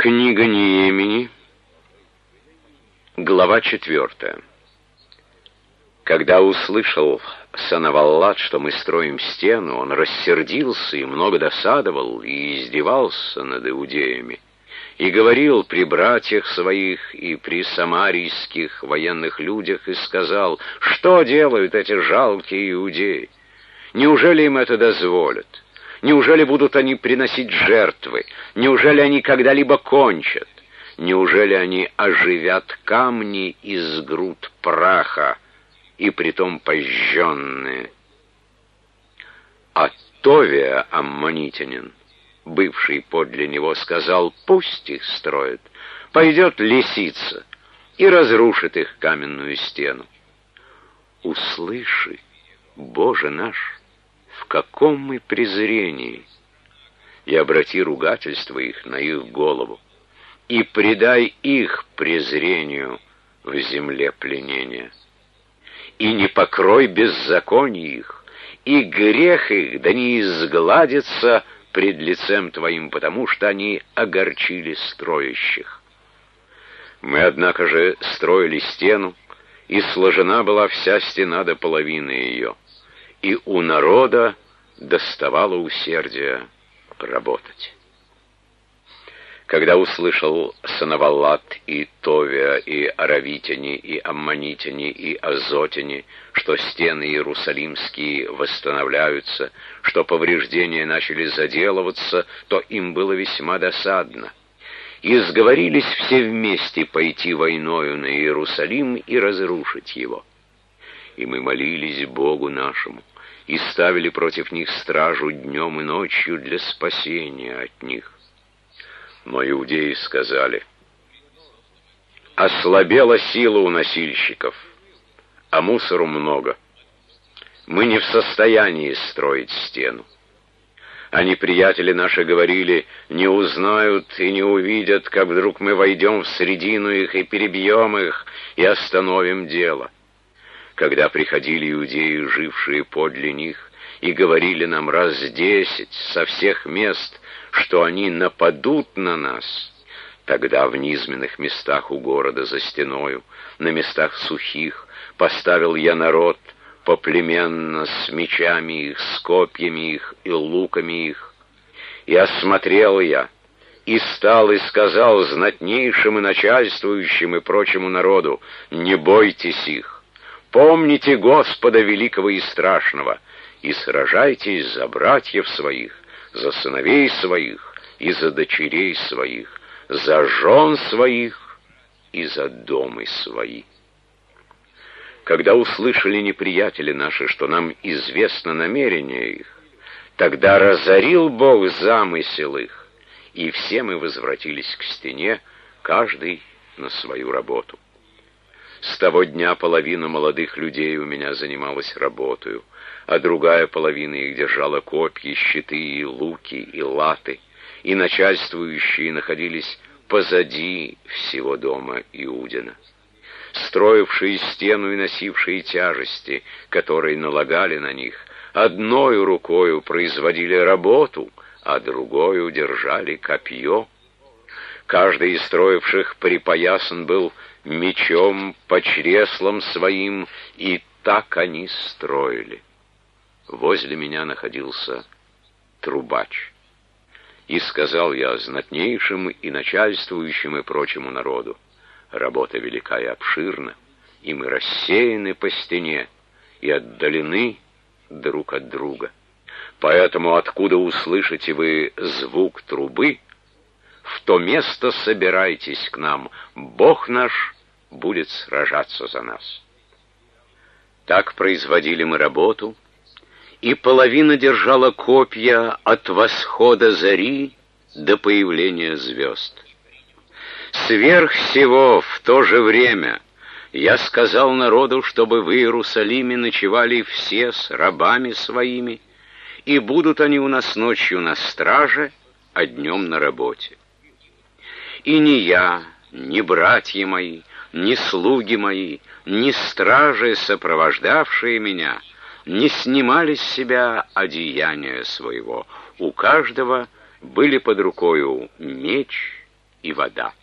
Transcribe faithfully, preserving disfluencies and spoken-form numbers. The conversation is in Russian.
Книга Неемии, глава четвертая. Когда услышал Санаваллат, что мы строим стену, он рассердился и много досадовал, и издевался над иудеями, и говорил при братьях своих и при самарийских военных людях, и сказал: что делают эти жалкие иудеи? Неужели им это дозволят? Неужели будут они приносить жертвы? Неужели они когда-либо кончат? Неужели они оживят камни из груд праха, и притом пожженные? А Товия, аммонитянин, бывший подле него, сказал: пусть их строят. Пойдет лисица и разрушит их каменную стену. Услыши, Боже наш, в каком мы презрении, и обрати ругательство их на их голову, и предай их презрению в земле пленения. И не покрой беззаконий их, и грех их да не изгладится пред лицем Твоим, потому что они огорчили строящих. Мы, однако же, строили стену, и сложена была вся стена до половины ее, и у народа доставало усердия работать. Когда услышал Санаваллат и Товия, и аравитяне, и аммонитяне, и азотяне, что стены иерусалимские восстанавливаются, что повреждения начали заделываться, то им было весьма досадно. И сговорились все вместе пойти войною на Иерусалим и разрушить его. И мы молились Богу нашему, и ставили против них стражу днем и ночью для спасения от них. Но иудеи сказали: ослабела сила у носильщиков, а мусору много. Мы не в состоянии строить стену. Они, приятели наши, говорили: не узнают и не увидят, как вдруг мы войдем в средину их и перебьем их, и остановим дело. Когда приходили иудеи, жившие подле них, и говорили нам раз десять со всех мест, что они нападут на нас, тогда в низменных местах у города за стеною, на местах сухих, поставил я народ поплеменно с мечами их, с копьями их и луками их. И осмотрел я, и стал и сказал знатнейшим и начальствующим и прочему народу: не бойтесь их, помните Господа великого и страшного, и сражайтесь за братьев своих, за сыновей своих и за дочерей своих, за жен своих и за домы свои. Когда услышали неприятели наши, что нам известно намерение их, тогда разорил Бог замысел их, и все мы возвратились к стене, каждый на свою работу. С того дня половина молодых людей у меня занималась работою, а другая половина их держала копья, щиты и луки и латы, и начальствующие находились позади всего дома Иудина. Строившие стену и носившие тяжести, которые налагали на них, одною рукою производили работу, а другою держали копье. Каждый из строивших припоясан был мечом по чреслам своим, и так они строили. Возле меня находился трубач. И сказал я знатнейшим и начальствующим и прочему народу: работа велика и обширна, и мы рассеяны по стене и отдалены друг от друга. Поэтому откуда услышите вы звук трубы, в то место собирайтесь к нам, Бог наш будет сражаться за нас. Так производили мы работу, и половина держала копья от восхода зари до появления звезд. Сверх всего в то же время я сказал народу, чтобы в Иерусалиме ночевали все с рабами своими, и будут они у нас ночью на страже, а днем на работе. И ни я, ни братья мои, ни слуги мои, ни стражи, сопровождавшие меня, не снимали с себя одеяния своего. У каждого были под рукою меч и вода.